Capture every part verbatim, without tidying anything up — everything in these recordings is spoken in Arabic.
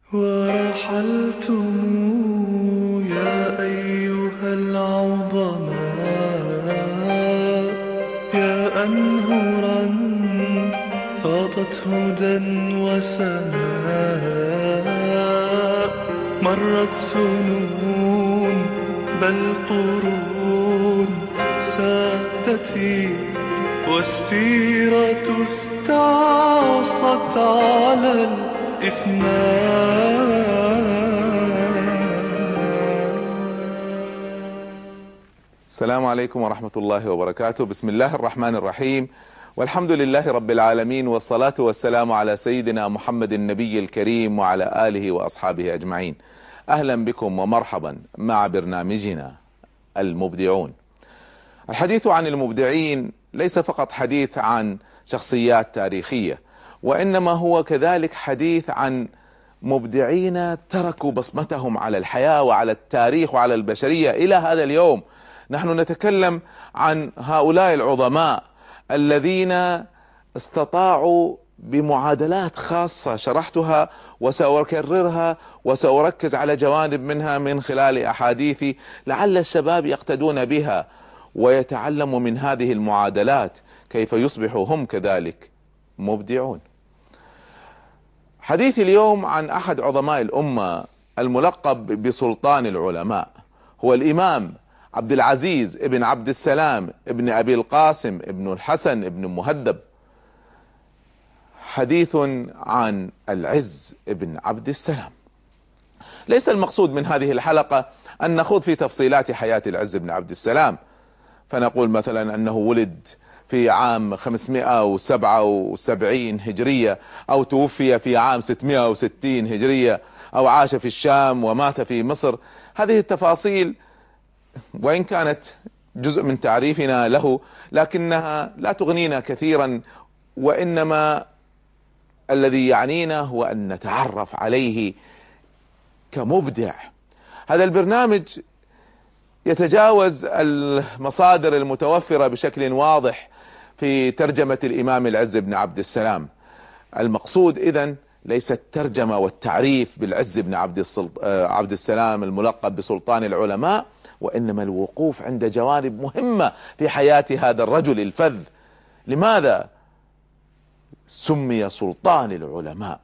ورحلتم يا أيها العظماء، يا أنهرا فاضت هدى وسماء. مرت سنون بل قرون سادتي، والسيرة استعصت على الإفناء. السلام عليكم ورحمة الله وبركاته. بسم الله الرحمن الرحيم، والحمد لله رب العالمين، والصلاة والسلام على سيدنا محمد النبي الكريم وعلى آله وأصحابه أجمعين. أهلا بكم ومرحبا مع برنامجنا المبدعون. الحديث عن المبدعين ليس فقط حديث عن شخصيات تاريخية، وإنما هو كذلك حديث عن مبدعين تركوا بصمتهم على الحياة وعلى التاريخ وعلى البشرية إلى هذا اليوم. نحن نتكلم عن هؤلاء العظماء الذين استطاعوا بمعادلات خاصة شرحتها وسأكررها وسأركز على جوانب منها من خلال أحاديثي، لعل الشباب يقتدون بها ويتعلموا من هذه المعادلات كيف يصبحوا هم كذلك مبدعون. حديثي اليوم عن أحد عظماء الأمة الملقب بسلطان العلماء، هو الإمام عبد العزيز ابن عبد السلام ابن أبي القاسم ابن الحسن ابن مهذب. حديث عن العز ابن عبد السلام. ليس المقصود من هذه الحلقة أن نخوض في تفصيلات حياة العز بن عبد السلام، فنقول مثلا أنه ولد في عام خمسمائة وسبعة وسبعين هجرية، أو توفي في عام ستمائة وستين هجرية، أو عاش في الشام ومات في مصر. هذه التفاصيل وإن كانت جزء من تعريفنا له، لكنها لا تغنينا كثيرا، وإنما الذي يعنينا هو أن نتعرف عليه كمبدع. هذا البرنامج يتجاوز المصادر المتوفرة بشكل واضح في ترجمة الإمام العز بن عبد السلام. المقصود إذن ليس الترجمة والتعريف بالعز بن عبد, عبد السلام الملقب بسلطان العلماء، وإنما الوقوف عند جوانب مهمة في حياة هذا الرجل الفذ. لماذا سمي سلطان العلماء؟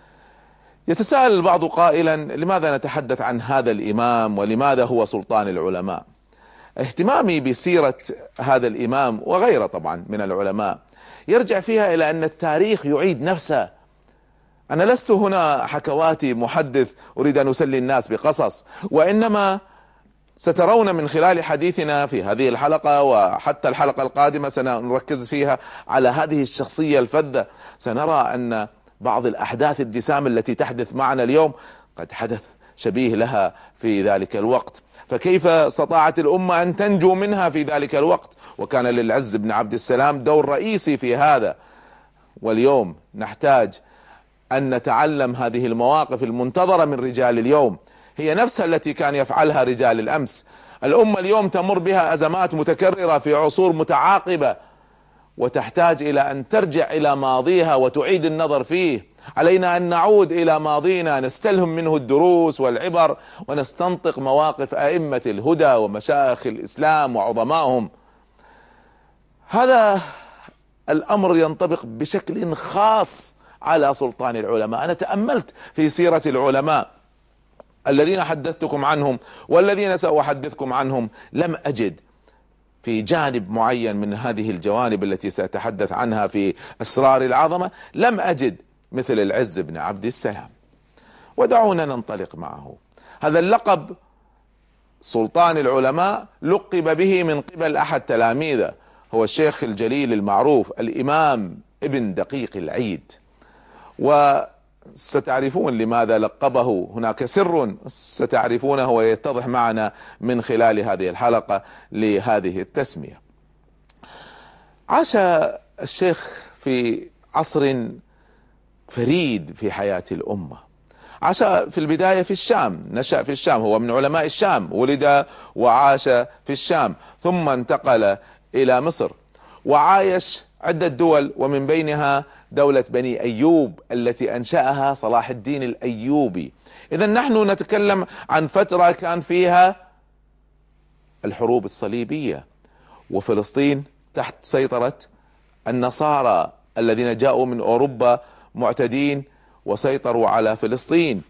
يتساءل البعض قائلا: لماذا نتحدث عن هذا الإمام ولماذا هو سلطان العلماء؟ اهتمامي بسيرة هذا الإمام وغيره طبعا من العلماء يرجع فيها إلى أن التاريخ يعيد نفسه. أنا لست هنا حكواتي محدث أريد أن أسلي الناس بقصص، وإنما سترون من خلال حديثنا في هذه الحلقة وحتى الحلقة القادمة سنركز فيها على هذه الشخصية الفذة. سنرى أن بعض الأحداث الجسام التي تحدث معنا اليوم قد حدث شبيه لها في ذلك الوقت، فكيف استطاعت الأمة أن تنجو منها في ذلك الوقت؟ وكان للعز بن عبد السلام دور رئيسي في هذا. واليوم نحتاج أن نتعلم هذه المواقف المنتظرة من رجال اليوم، هي نفسها التي كان يفعلها رجال الأمس. الأمة اليوم تمر بها أزمات متكررة في عصور متعاقبة، وتحتاج إلى أن ترجع إلى ماضيها وتعيد النظر فيه. علينا أن نعود إلى ماضينا، نستلهم منه الدروس والعبر، ونستنطق مواقف أئمة الهدى ومشايخ الإسلام وعظمائهم. هذا الأمر ينطبق بشكل خاص على سلطان العلماء. أنا تأملت في سيرة العلماء الذين حدثتكم عنهم والذين سأحدثكم عنهم، لم أجد في جانب معين من هذه الجوانب التي سأتحدث عنها في أسرار العظمة، لم أجد مثل العز بن عبد السلام. ودعونا ننطلق معه. هذا اللقب سلطان العلماء لقب به من قبل أحد تلاميذه، هو الشيخ الجليل المعروف الإمام ابن دقيق العيد، وستعرفون لماذا لقبه. هناك سر ستعرفونه ويتضح معنا من خلال هذه الحلقة لهذه التسمية. عاش الشيخ في عصر فريد في حياة الأمة. عاش في البداية في الشام، نشأ في الشام، هو من علماء الشام، ولد وعاش في الشام، ثم انتقل إلى مصر. وعايش عدة دول، ومن بينها دولة بني أيوب التي أنشأها صلاح الدين الأيوبي. إذا نحن نتكلم عن فترة كان فيها الحروب الصليبية، وفلسطين تحت سيطرة النصارى الذين جاءوا من أوروبا معتدين وسيطروا على فلسطين.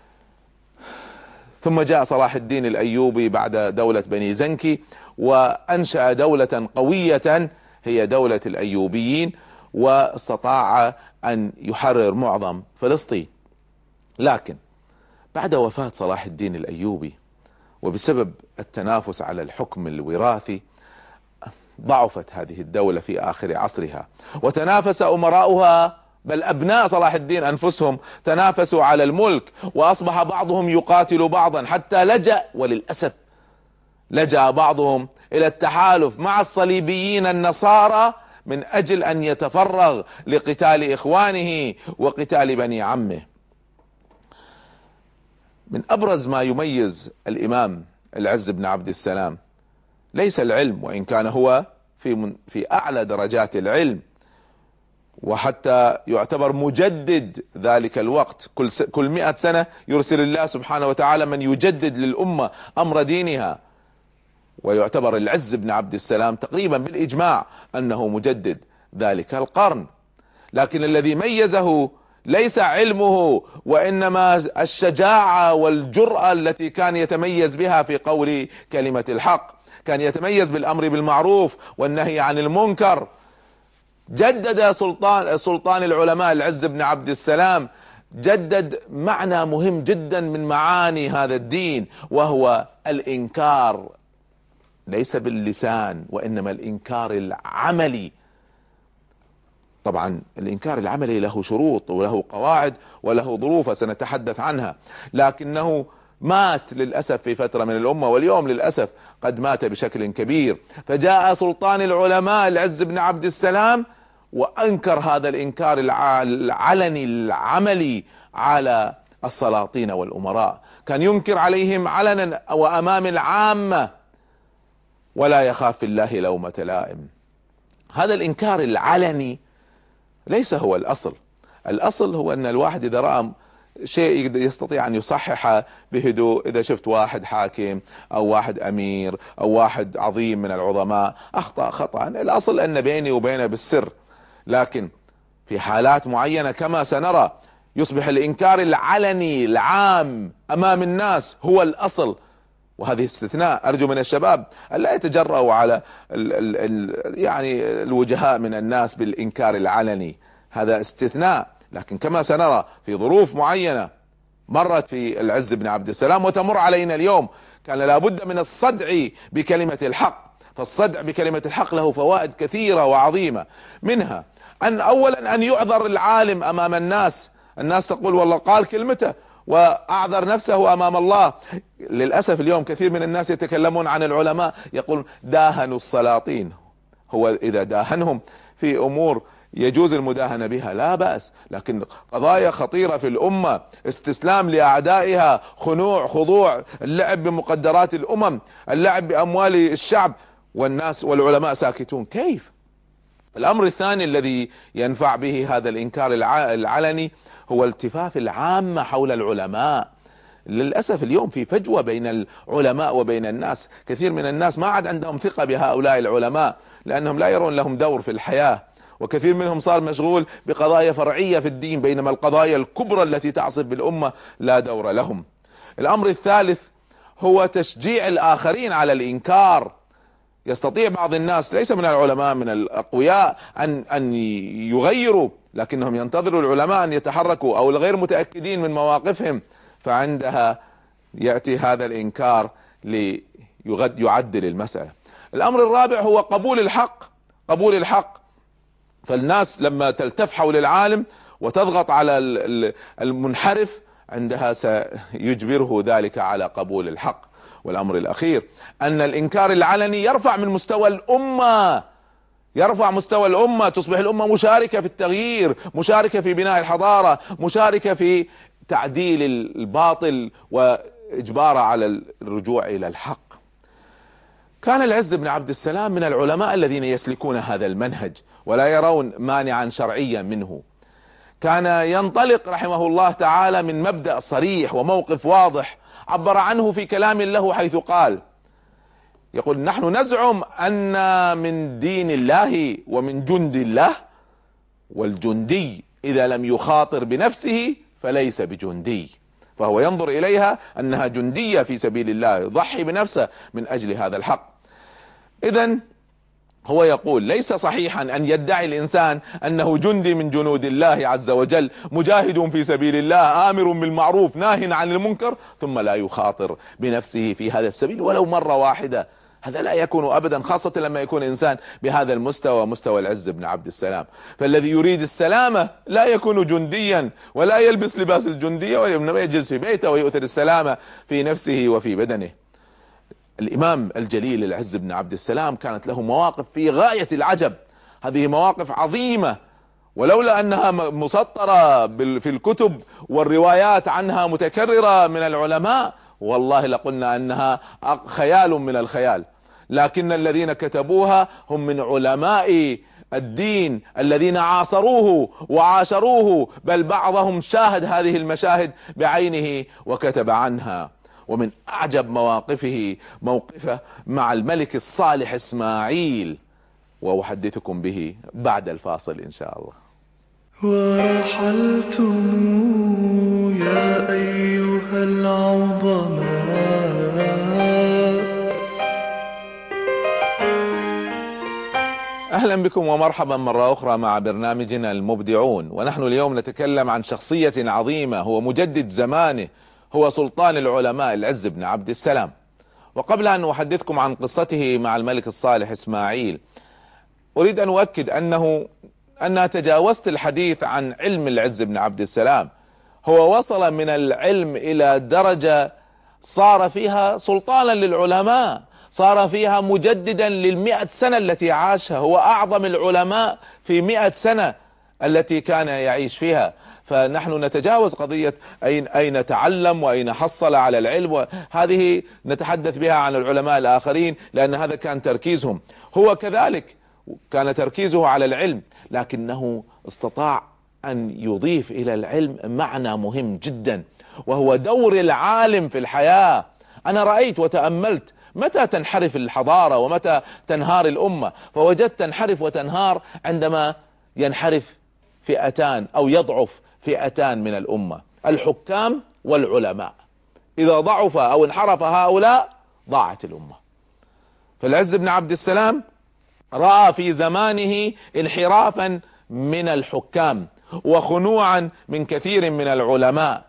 ثم جاء صلاح الدين الأيوبي بعد دولة بني زنكي وأنشأ دولة قوية هي دولة الأيوبيين، واستطاع أن يحرر معظم فلسطين. لكن بعد وفاة صلاح الدين الأيوبي وبسبب التنافس على الحكم الوراثي ضعفت هذه الدولة في آخر عصرها، وتنافس أمراؤها، بل أبناء صلاح الدين أنفسهم تنافسوا على الملك، وأصبح بعضهم يقاتل بعضا حتى لجأ، وللأسف لجأ بعضهم إلى التحالف مع الصليبيين النصارى من أجل أن يتفرغ لقتال إخوانه وقتال بني عمه. من أبرز ما يميز الإمام العز بن عبد السلام ليس العلم، وإن كان هو في من في أعلى درجات العلم، وحتى يعتبر مجدد ذلك الوقت. كل كل مئة سنة يرسل الله سبحانه وتعالى من يجدد للأمة أمر دينها، ويعتبر العز بن عبد السلام تقريبا بالإجماع أنه مجدد ذلك القرن. لكن الذي ميزه ليس علمه، وإنما الشجاعة والجرأة التي كان يتميز بها في قول كلمة الحق. كان يتميز بالأمر بالمعروف والنهي عن المنكر. جدد سلطان سلطان العلماء العز بن عبد السلام، جدد معنى مهم جدا من معاني هذا الدين، وهو الإنكار، ليس باللسان وإنما الإنكار العملي. طبعا الإنكار العملي له شروط وله قواعد وله ظروف سنتحدث عنها، لكنه مات للأسف في فترة من الأمة، واليوم للأسف قد مات بشكل كبير. فجاء سلطان العلماء العز بن عبد السلام وأنكر هذا الإنكار العلني العملي على السلاطين والأمراء. كان ينكر عليهم علنا وأمام العامة، ولا يخاف في الله لومة لائم. هذا الإنكار العلني ليس هو الأصل. الأصل هو أن الواحد إذا رأى شيء يستطيع أن يصحح بهدوء. إذا شفت واحد حاكم أو واحد أمير أو واحد عظيم من العظماء أخطأ خطأ، الأصل أن بيني وبينه بالسر. لكن في حالات معينة كما سنرى يصبح الإنكار العلني العام أمام الناس هو الأصل، وهذه استثناء. أرجو من الشباب ألا يتجرؤوا على ال ال ال يعني الوجهاء من الناس بالإنكار العلني، هذا استثناء. لكن كما سنرى في ظروف معينة مرت في العز بن عبد السلام وتمر علينا اليوم، كان لابد من الصدع بكلمة الحق. فالصدع بكلمة الحق له فوائد كثيرة وعظيمة، منها أن أولا أن يعذر العالم أمام الناس. الناس تقول والله قال كلمته وأعذر نفسه أمام الله. للأسف اليوم كثير من الناس يتكلمون عن العلماء يقول داهنوا السلاطين. هو إذا داهنهم في أمور يجوز المداهنة بها لا بأس، لكن قضايا خطيرة في الأمة، استسلام لأعدائها، خنوع، خضوع، اللعب بمقدرات الأمم، اللعب بأموال الشعب، والناس والعلماء ساكتون، كيف؟ الأمر الثاني الذي ينفع به هذا الإنكار العلني هو التفاف العامة حول العلماء. للأسف اليوم في فجوة بين العلماء وبين الناس. كثير من الناس ما عاد عندهم ثقة بهؤلاء العلماء لأنهم لا يرون لهم دور في الحياة، وكثير منهم صار مشغول بقضايا فرعية في الدين، بينما القضايا الكبرى التي تعصف بالأمة لا دور لهم. الأمر الثالث هو تشجيع الآخرين على الإنكار. يستطيع بعض الناس ليس من العلماء من الأقوياء أن أن يغيروا، لكنهم ينتظروا العلماء أن يتحركوا أو الغير متأكدين من مواقفهم، فعندها يأتي هذا الإنكار ليعدل المسألة. الأمر الرابع هو قبول الحق. قبول الحق، فالناس لما تلتف حول العالم وتضغط على المنحرف عندها سيجبره ذلك على قبول الحق. والأمر الأخير أن الإنكار العلني يرفع من مستوى الأمة، يرفع مستوى الأمة، تصبح الأمة مشاركة في التغيير، مشاركة في بناء الحضارة، مشاركة في تعديل الباطل وإجباره على الرجوع إلى الحق. كان العز بن عبد السلام من العلماء الذين يسلكون هذا المنهج ولا يرون مانعا شرعيا منه. كان ينطلق رحمه الله تعالى من مبدأ صريح وموقف واضح عبر عنه في كلام له، حيث قال: يقول: نحن نزعم أن من دين الله ومن جند الله، والجندي إذا لم يخاطر بنفسه فليس بجندي. فهو ينظر إليها أنها جندية في سبيل الله، يضحي بنفسه من أجل هذا الحق. إذن هو يقول: ليس صحيحا أن يدعي الإنسان أنه جندي من جنود الله عز وجل، مجاهد في سبيل الله، آمر بالمعروف ناه عن المنكر، ثم لا يخاطر بنفسه في هذا السبيل ولو مرة واحدة. هذا لا يكون أبدا، خاصة لما يكون إنسان بهذا المستوى، مستوى العز بن عبد السلام. فالذي يريد السلامة لا يكون جنديا ولا يلبس لباس الجندية، وإنما يجلس في بيته ويؤثر السلامة في نفسه وفي بدنه. الإمام الجليل العز بن عبد السلام كانت له مواقف في غاية العجب، هذه مواقف عظيمة، ولولا أنها مسطرة في الكتب والروايات عنها متكررة من العلماء والله لقلنا أنها خيال من الخيال، لكن الذين كتبوها هم من علماء الدين الذين عاصروه وعاشروه، بل بعضهم شاهد هذه المشاهد بعينه وكتب عنها. ومن أعجب مواقفه موقفه مع الملك الصالح إسماعيل، وأحدثكم به بعد الفاصل إن شاء الله. ورحلتم يا أيها العظماء، أهلا بكم ومرحبا مرة أخرى مع برنامجنا المبدعون. ونحن اليوم نتكلم عن شخصية عظيمة، هو مجدد زمانه، هو سلطان العلماء العز بن عبد السلام. وقبل أن أحدثكم عن قصته مع الملك الصالح إسماعيل، أريد أن أؤكد أنه أنا تجاوزت الحديث عن علم العز بن عبد السلام. هو وصل من العلم إلى درجة صار فيها سلطانا للعلماء، صار فيها مجددا للمئة سنة التي عاشها، هو أعظم العلماء في مئة سنة التي كان يعيش فيها. فنحن نتجاوز قضية أين أين تعلم وأين حصل على العلم، وهذه نتحدث بها عن العلماء الآخرين لأن هذا كان تركيزهم. هو كذلك كان تركيزه على العلم، لكنه استطاع أن يضيف إلى العلم معنى مهم جدا، وهو دور العالم في الحياة. أنا رأيت وتأملت متى تنحرف الحضارة ومتى تنهار الأمة، فوجدت تنحرف وتنهار عندما ينحرف فئتان أو يضعف فئتان من الأمة، الحكام والعلماء. إذا ضعف أو انحرف هؤلاء ضاعت الأمة. فالعز بن عبد السلام رأى في زمانه انحرافا من الحكام وخنوعا من كثير من العلماء،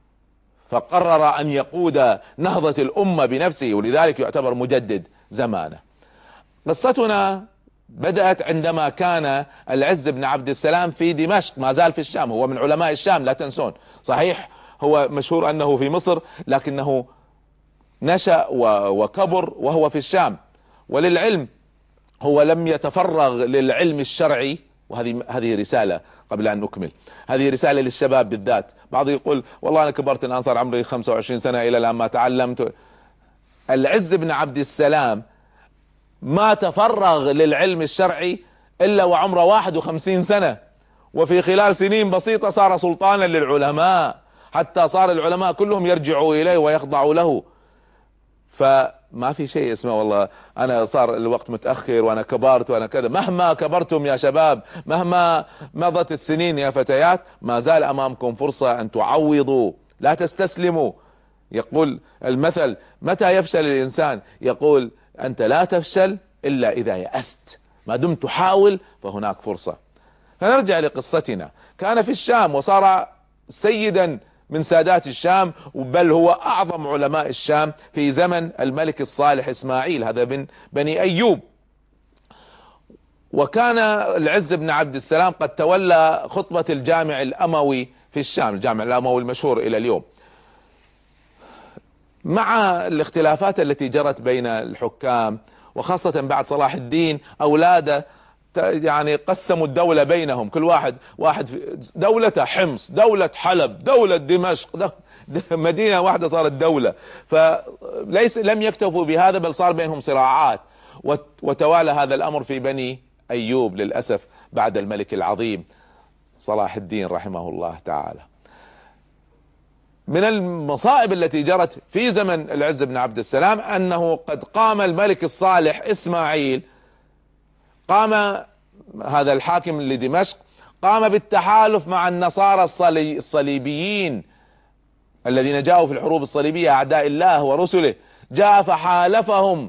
فقرر أن يقود نهضة الأمة بنفسه، ولذلك يعتبر مجدد زمانه. قصتنا بدأت عندما كان العز بن عبد السلام في دمشق، ما زال في الشام، هو من علماء الشام لا تنسون. صحيح هو مشهور أنه في مصر، لكنه نشأ وكبر وهو في الشام. وللعلم هو لم يتفرغ للعلم الشرعي، وهذه هذه رسالة قبل أن نكمل، هذه رسالة للشباب بالذات. بعض يقول والله أنا كبرت الآن صار عمري خمسة وعشرين سنة إلى الآن ما تعلمت. العز بن عبد السلام ما تفرغ للعلم الشرعي إلا وعمره واحد وخمسين سنة، وفي خلال سنين بسيطة صار سلطانا للعلماء، حتى صار العلماء كلهم يرجعوا إليه ويخضعوا له. فما في شيء اسمه والله أنا صار الوقت متأخر وأنا كبرت وأنا كذا. مهما كبرتم يا شباب، مهما مضت السنين يا فتيات، ما زال أمامكم فرصة أن تعوضوا، لا تستسلموا. يقول المثل متى يفشل الإنسان؟ يقول أنت لا تفشل إلا إذا يأست، ما دمت تحاول فهناك فرصة. فنرجع لقصتنا. كان في الشام وصار سيدا من سادات الشام، بل هو أعظم علماء الشام في زمن الملك الصالح إسماعيل، هذا من بني أيوب. وكان العز بن عبد السلام قد تولى خطبة الجامع الأموي في الشام، الجامع الأموي المشهور إلى اليوم. مع الاختلافات التي جرت بين الحكام، وخاصة بعد صلاح الدين أولاده يعني قسموا الدولة بينهم، كل واحد واحد دولة حمص، دولة حلب، دولة دمشق، مدينة واحدة صارت دولة. فليس لم يكتفوا بهذا، بل صار بينهم صراعات وتوالى هذا الأمر في بني أيوب للأسف بعد الملك العظيم صلاح الدين رحمه الله تعالى. من المصائب التي جرت في زمن العز بن عبد السلام أنه قد قام الملك الصالح إسماعيل، قام هذا الحاكم لدمشق، قام بالتحالف مع النصارى الصليبيين الذين جاءوا في الحروب الصليبية أعداء الله ورسله، جاء فحالفهم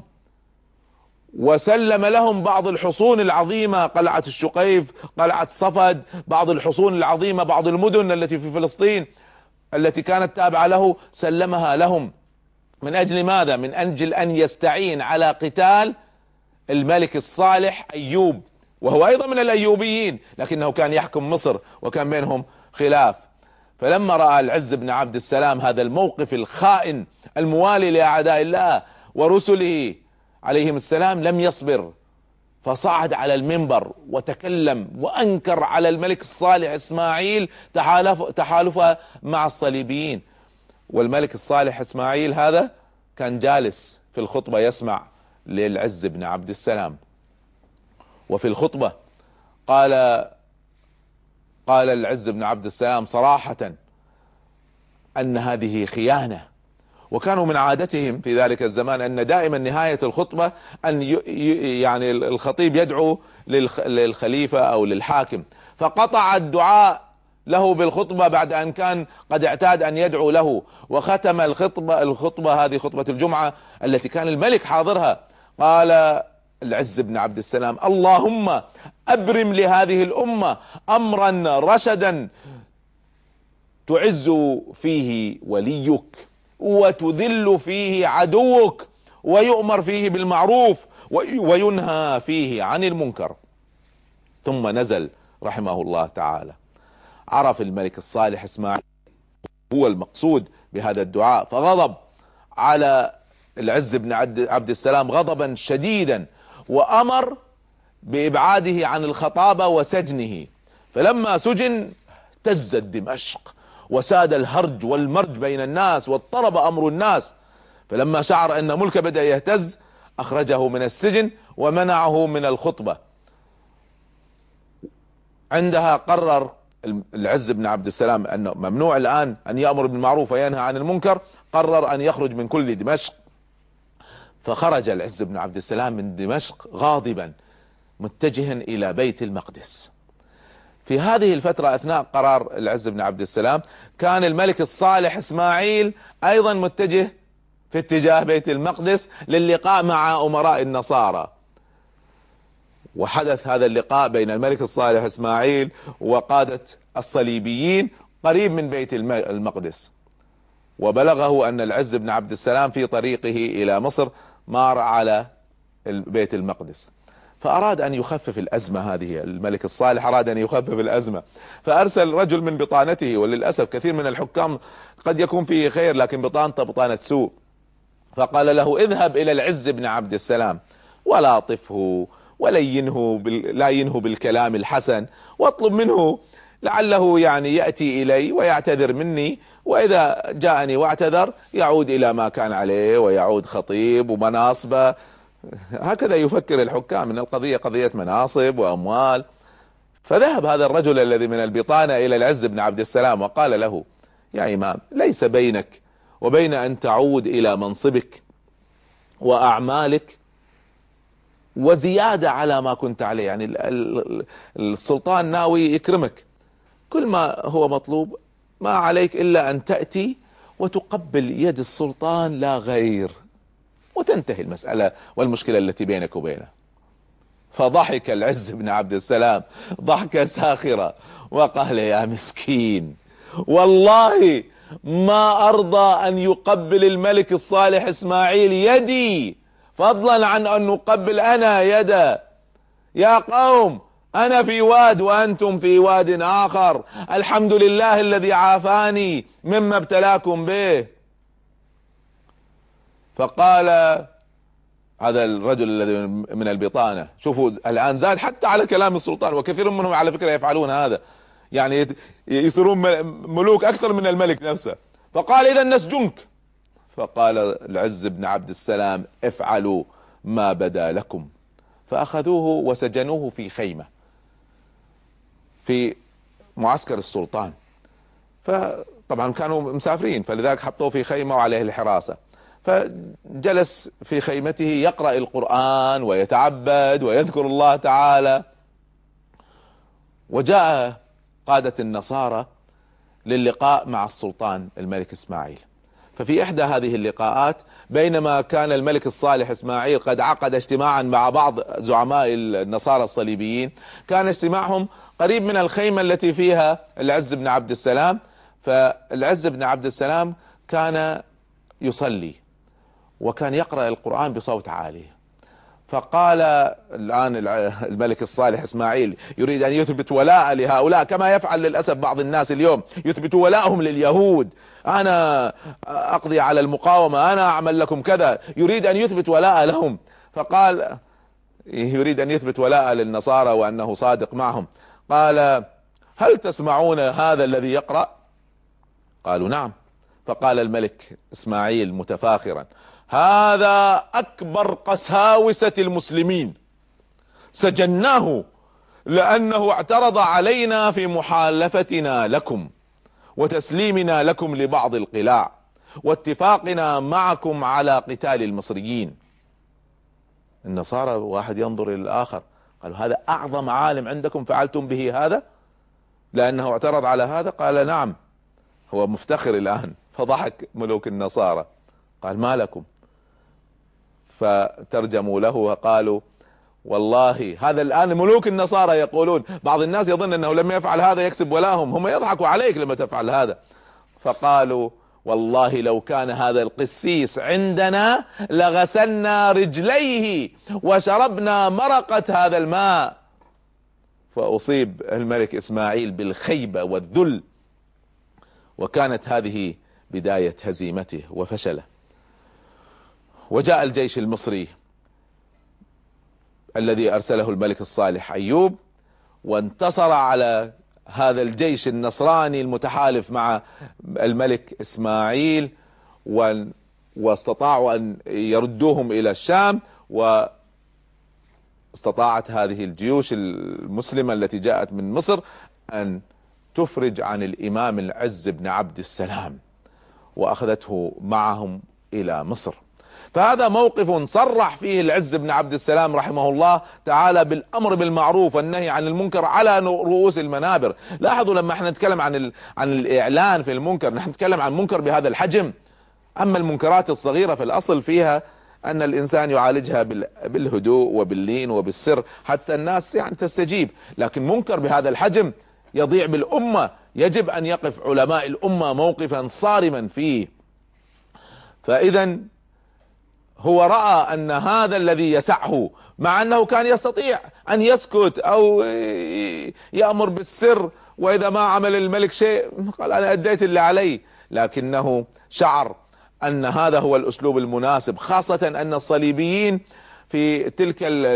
وسلم لهم بعض الحصون العظيمة، قلعة الشقيف، قلعة صفد، بعض الحصون العظيمة، بعض المدن التي في فلسطين التي كانت تابعة له سلمها لهم. من أجل ماذا؟ من أجل أن يستعين على قتال الملك الصالح أيوب، وهو أيضا من الأيوبيين لكنه كان يحكم مصر وكان بينهم خلاف. فلما رأى العز بن عبد السلام هذا الموقف الخائن الموالي لأعداء الله ورسله عليهم السلام لم يصبر، فصعد على المنبر وتكلم وأنكر على الملك الصالح إسماعيل تحالف تحالفه مع الصليبيين. والملك الصالح إسماعيل هذا كان جالس في الخطبة يسمع للعز بن عبد السلام، وفي الخطبة قال قال العز بن عبد السلام صراحة أن هذه خيانة. وكانوا من عادتهم في ذلك الزمان أن دائما نهاية الخطبة أن يعني الخطيب يدعو للخليفة أو للحاكم، فقطع الدعاء له بالخطبة بعد أن كان قد اعتاد أن يدعو له، وختم الخطبة الخطبة هذه خطبة الجمعة التي كان الملك حاضرها. قال العز بن عبد السلام: اللهم أبرم لهذه الأمة أمرا رشدا تعز فيه وليك وتذل فيه عدوك ويؤمر فيه بالمعروف وينهى فيه عن المنكر. ثم نزل رحمه الله تعالى. عرف الملك الصالح إسماعيل هو المقصود بهذا الدعاء، فغضب على العز بن عبد السلام غضبا شديدا، وأمر بإبعاده عن الخطابة وسجنه. فلما سجن اهتزت دمشق وساد الهرج والمرج بين الناس واضطرب أمر الناس. فلما شعر أن ملكه بدأ يهتز أخرجه من السجن ومنعه من الخطبة. عندها قرر العز بن عبد السلام أنه ممنوع الآن أن يأمر بالمعروف وينهى عن المنكر، قرر أن يخرج من كل دمشق. فخرج العز بن عبد السلام من دمشق غاضبا متجها إلى بيت المقدس. في هذه الفترة أثناء قرار العز بن عبد السلام كان الملك الصالح إسماعيل أيضا متجه في اتجاه بيت المقدس للقاء مع أمراء النصارى. وحدث هذا اللقاء بين الملك الصالح إسماعيل وقادة الصليبيين قريب من بيت المقدس. وبلغه أن العز بن عبد السلام في طريقه إلى مصر مار على بيت المقدس، فأراد أن يخفف الأزمة هذه. الملك الصالح أراد أن يخفف الأزمة، فأرسل رجل من بطانته، وللأسف كثير من الحكام قد يكون فيه خير لكن بطانته بطانة سوء، فقال له: اذهب إلى العز بن عبد السلام ولا طفه ولينه بال... لا ينه بالكلام الحسن، واطلب منه لعله يعني يأتي إلي ويعتذر مني، وإذا جاءني واعتذر يعود إلى ما كان عليه ويعود خطيب ومناصبه. هكذا يفكر الحكام، من القضية قضية مناصب وأموال. فذهب هذا الرجل الذي من البطانة إلى العز بن عبد السلام وقال له: يا إمام، ليس بينك وبين أن تعود إلى منصبك وأعمالك وزيادة على ما كنت عليه، يعني السلطان ناوي يكرمك، كل ما هو مطلوب ما عليك إلا أن تأتي وتقبل يد السلطان لا غير، وتنتهي المسألة والمشكلة التي بينك وبينه. فضحك العز بن عبد السلام ضحكة ساخرة وقال: يا مسكين، والله ما أرضى أن يقبل الملك الصالح إسماعيل يدي، فضلا عن أن نقبل أنا يده. يا قوم، أنا في واد وأنتم في واد آخر، الحمد لله الذي عافاني مما ابتلاكم به. فقال هذا الرجل الذي من البطانة، شوفوا الآن زاد حتى على كلام السلطان، وكثير منهم على فكرة يفعلون هذا، يعني يصيرون ملوك أكثر من الملك نفسه. فقال: إذا نسجنك. فقال العز بن عبد السلام: افعلوا ما بدا لكم. فأخذوه وسجنوه في خيمة في معسكر السلطان. فطبعا كانوا مسافرين، فلذلك حطوه في خيمة وعليه الحراسة. فجلس في خيمته يقرأ القرآن ويتعبد ويذكر الله تعالى. وجاء قادة النصارى للقاء مع السلطان الملك إسماعيل. ففي إحدى هذه اللقاءات، بينما كان الملك الصالح إسماعيل قد عقد اجتماعا مع بعض زعماء النصارى الصليبيين، كان اجتماعهم قريب من الخيمة التي فيها العز بن عبد السلام. فالعز بن عبد السلام كان يصلي وكان يقرأ القرآن بصوت عالي. فقال الآن الملك الصالح إسماعيل يريد أن يثبت ولاء لهؤلاء، كما يفعل للأسف بعض الناس اليوم، يثبت ولاءهم لليهود. أنا أقضي على المقاومة، أنا أعمل لكم كذا، يريد أن يثبت ولاء لهم. فقال يريد أن يثبت ولاء للنصارى وأنه صادق معهم. قال هل تسمعون هذا الذي يقرأ؟ قالوا نعم. فقال الملك إسماعيل متفاخرا هذا أكبر قساوسة المسلمين، سجناه لأنه اعترض علينا في محالفتنا لكم وتسليمنا لكم لبعض القلاع واتفاقنا معكم على قتال المصريين. النصارى واحد ينظر إلى الآخر، قالوا هذا أعظم عالم عندكم فعلتم به هذا لأنه اعترض على هذا؟ قال نعم. هو مفتخر الآن. فضحك ملوك النصارى، قال ما لكم؟ فترجموا له وقالوا والله هذا الآن ملوك النصارى يقولون، بعض الناس يظن أنه لما يفعل هذا يكسب ولاهم، هم يضحكوا عليك لما تفعل هذا. فقالوا والله لو كان هذا القسيس عندنا لغسلنا رجليه وشربنا مرقة هذا الماء. فأصيب الملك إسماعيل بالخيبة والذل، وكانت هذه بداية هزيمته وفشله. وجاء الجيش المصري الذي أرسله الملك الصالح أيوب وانتصر على هذا الجيش النصراني المتحالف مع الملك إسماعيل، واستطاعوا أن يردوهم إلى الشام. واستطاعت هذه الجيوش المسلمة التي جاءت من مصر أن تفرج عن الإمام العز بن عبد السلام وأخذته معهم إلى مصر. فهذا موقف صرح فيه العز بن عبد السلام رحمه الله تعالى بالأمر بالمعروف والنهي عن المنكر على رؤوس المنابر. لاحظوا لما احنا نتكلم عن ال... عن الإعلان في المنكر، نحن نتكلم عن منكر بهذا الحجم. أما المنكرات الصغيرة في الأصل فيها أن الإنسان يعالجها بال... بالهدوء وباللين وبالسر حتى الناس يعني تستجيب. لكن منكر بهذا الحجم يضيع بالأمة، يجب أن يقف علماء الأمة موقفا صارما فيه. فإذا هو رأى أن هذا الذي يسعه، مع أنه كان يستطيع أن يسكت أو يأمر بالسر، وإذا ما عمل الملك شيء قال أنا أديت اللي علي، لكنه شعر أن هذا هو الأسلوب المناسب، خاصة أن الصليبيين في تلك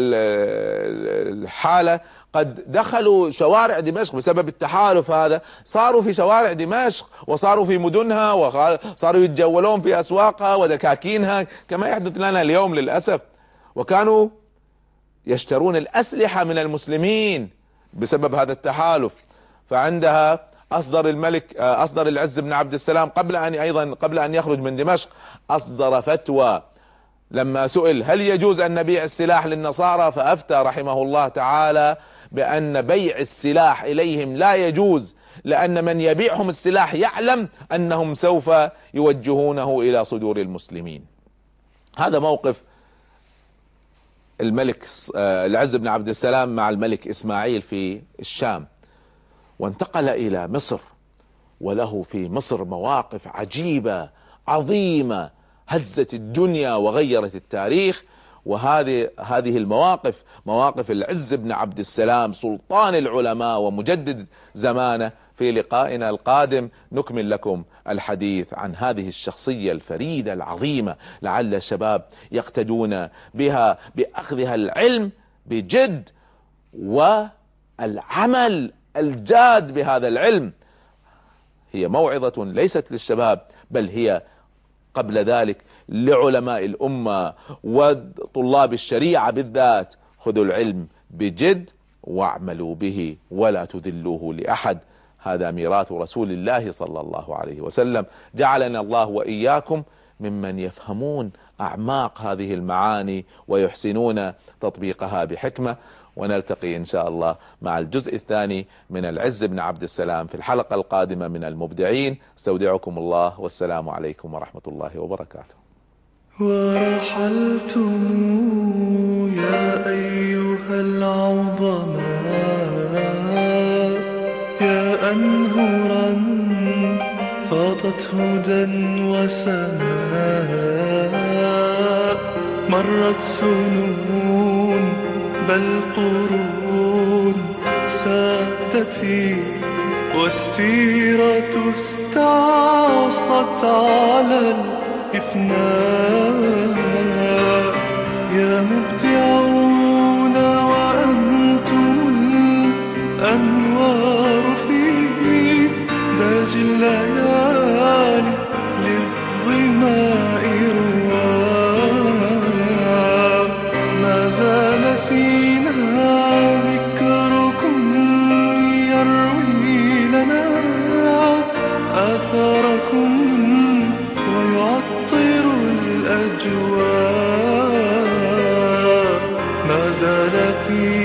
الحالة قد دخلوا شوارع دمشق بسبب التحالف هذا، صاروا في شوارع دمشق وصاروا في مدنها وصاروا يتجولون في أسواقها ودكاكينها كما يحدث لنا اليوم للأسف. وكانوا يشترون الأسلحة من المسلمين بسبب هذا التحالف. فعندها أصدر الملك أصدر العز بن عبد السلام قبل أن أيضا قبل أن يخرج من دمشق أصدر فتوى لما سئل هل يجوز أن نبيع السلاح للنصارى، فأفتى رحمه الله تعالى بأن بيع السلاح إليهم لا يجوز، لأن من يبيعهم السلاح يعلم أنهم سوف يوجهونه إلى صدور المسلمين. هذا موقف الملك العز بن عبد السلام مع الملك إسماعيل في الشام. وانتقل إلى مصر، وله في مصر مواقف عجيبة عظيمة هزت الدنيا وغيرت التاريخ. وهذه هذه المواقف مواقف العز بن عبد السلام سلطان العلماء ومجدد زمانه. في لقائنا القادم نكمل لكم الحديث عن هذه الشخصية الفريدة العظيمة، لعل الشباب يقتدون بها بأخذها العلم بجد والعمل الجاد بهذا العلم. هي موعظة ليست للشباب بل هي قبل ذلك لعلماء الأمة وطلاب الشريعة بالذات: خذوا العلم بجد واعملوا به ولا تذلوه لأحد. هذا ميراث رسول الله صلى الله عليه وسلم. جعلنا الله وإياكم ممن يفهمون أعماق هذه المعاني ويحسنون تطبيقها بحكمة. ونلتقي إن شاء الله مع الجزء الثاني من العز بن عبد السلام في الحلقة القادمة من المبدعين. استودعكم الله، والسلام عليكم ورحمة الله وبركاته. ورحلتم يا أيها العظماء، يا أنهرا فاضت هدى وسماء، مرت سنون بل قرون سادتي، والسيرة استعصت على الإفناء. يا مبدعون وأنتم الأنوار في داج الليالي للظماء رواء. ما زال فينا ذكركم يروي لنا آثاركم ويعطر الأجواء. ما زال فينا